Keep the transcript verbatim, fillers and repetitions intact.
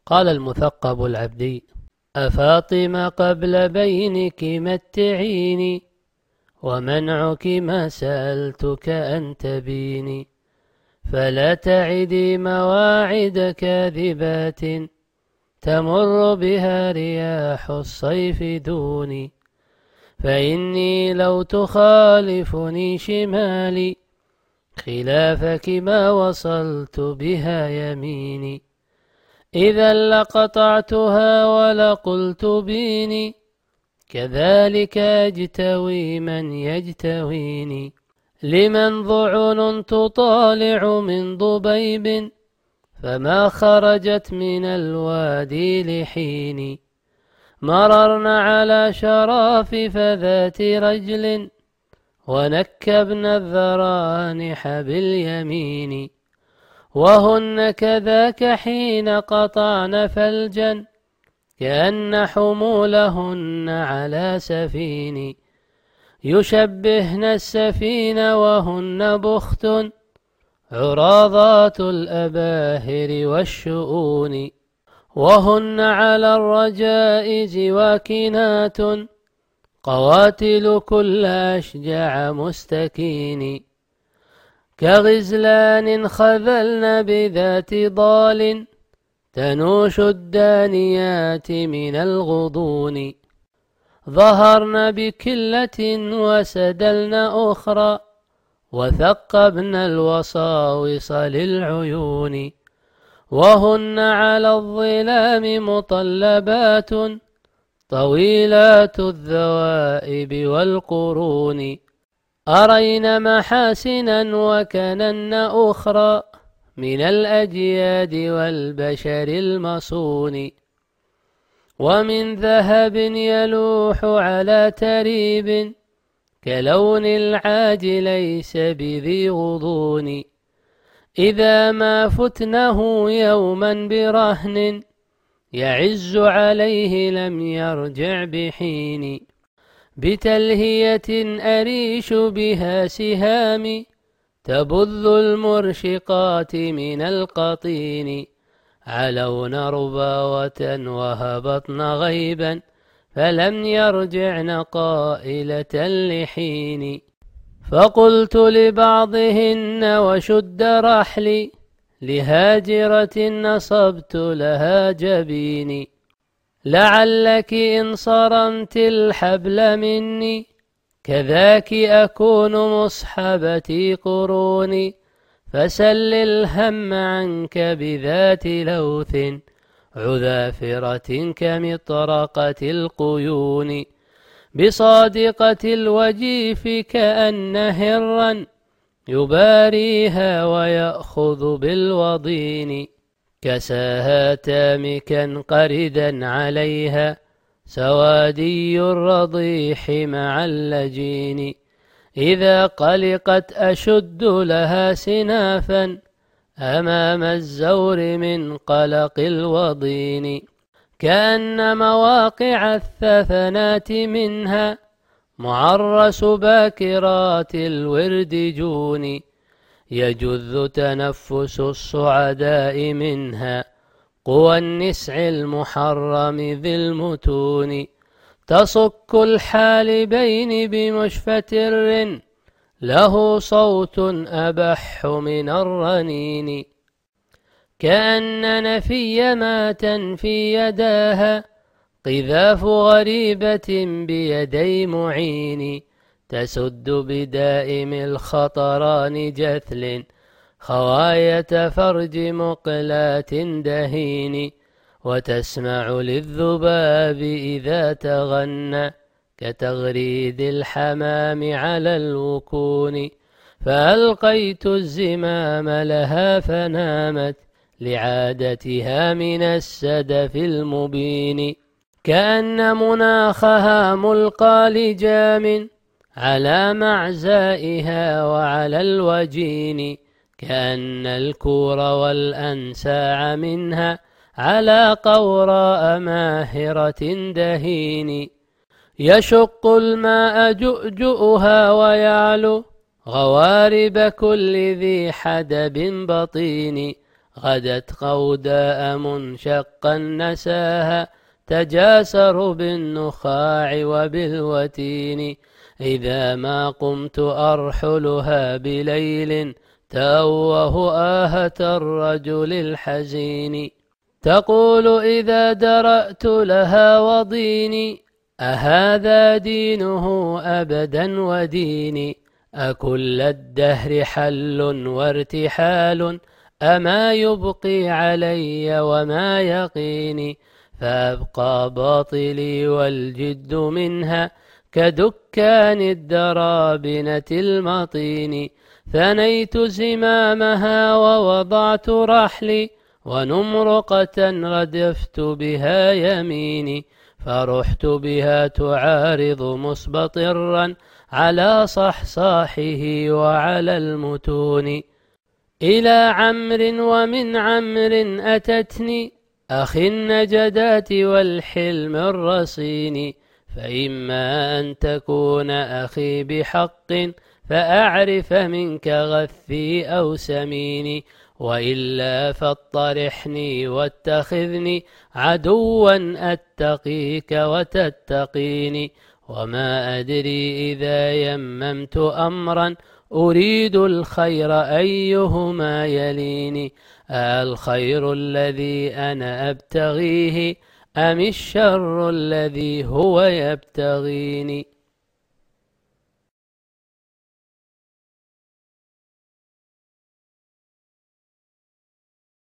قال المثقب العبدي: أفاطمة قبل بينك متعيني، ومنعك ما سألتك أن تبيني، فلا تعدي مواعد كاذبات تمر بها رياح الصيف دوني، فإني لو تخالفني شمالي خلافك ما وصلت بها يميني، إذا لقطعتها ولقلت بيني، كذلك يجتوي من يجتويني، لمن ضعن تطالع من ضبيب فما خرجت من الوادي لحين، مررنا على شراف فذات رجل ونكبنا الذرانح باليمين، وهن كذاك حين قطعن فلجا كأن حمولهن على سفين، يشبهن السفين وهن بخت عراضات الأباهر والشؤون، وهن على الرجائز واكنات قواتل كل أشجع مستكين، كغزلان خذلن بذات ضال تنوش الدانيات من الغضون، ظهرن بكلة وسدلن أخرى وثقبن الوصاوص للعيون، وهن على الظلام مطلبات طويلات الذوائب والقرون، أرين محاسنا وكنن أخرى من الأجياد والبشر المصون، ومن ذهب يلوح على تريب كلون العاج ليس بذي غضون، إذا ما فتنه يوما برهن يعز عليه لم يرجع بحين، بتلهية أريش بها سهامي تبذ المرشقات من القطين، علون رباوة وهبطن غيبا فلم يرجعن قائلة لحين، فقلت لبعضهن وشد رحلي لهاجرة نصبت لها جبيني، لعلك إن صرمت الحبل مني كذاك أكون مصحبتي قروني، فسل الهم عنك بذات لوث عذافرة كمطرقة القيون، بصادقة الوجيف كأن هرا يباريها ويأخذ بالوضين، كساها تامكا قردا عليها سوادي الرضيح مع اللجين، إذا قلقت أشد لها سنافا أمام الزور من قلق الوضين، كأن مواقع الثفنات منها معرس باكرات الورد جون، يجذ تنفس الصعداء منها قوى النسع المحرم ذي المتون، تصك الحالبين بمشفتر له صوت أبح من الرنين، كأن نفي ما تنفي يداها قذاف غريبة بيدي معين، تسد بدائم الخطران جثل خواية فرج مقلات دهين، وتسمع للذباب إذا تغنى كتغريد الحمام على الوكون، فألقيت الزمام لها فنامت لعادتها من السدف المبين، كأن مناخها ملقى لجام على معزائها وعلى الوجين، كأن الكور والأنساع منها على قوراء ماهرة دهين، يشق الماء جؤجؤها ويعلو غوارب كل ذي حدب بطين، غدت قوداء منشقا نساها تجاسر بالنخاع وبالوتين إذا ما قمت أرحلها بليل تأوه آهة الرجل الحزين تقول إذا درأت لها وضيني أهذا دينه أبدا وديني أكل الدهر حل وارتحال أما يبقي علي وما يقيني فأبقى باطلي والجد منها كدكان الدرابنة المطين ثنيت زمامها ووضعت رحلي ونمرقة ردفت بها يميني فرحت بها تعارض مصبطرا على صحصاحه وعلى المتون إلى عمر ومن عمر أتتني أخي النجدات والحلم الرصين فإما أن تكون أخي بحق فأعرف منك غثي أو سميني وإلا فاطرحني واتخذني عدوا أتقيك وتتقيني وما أدري إذا يممت أمرا أريد الخير أيهما يليني الخير الذي أنا أبتغيه أم الشر الذي هو يبتغيني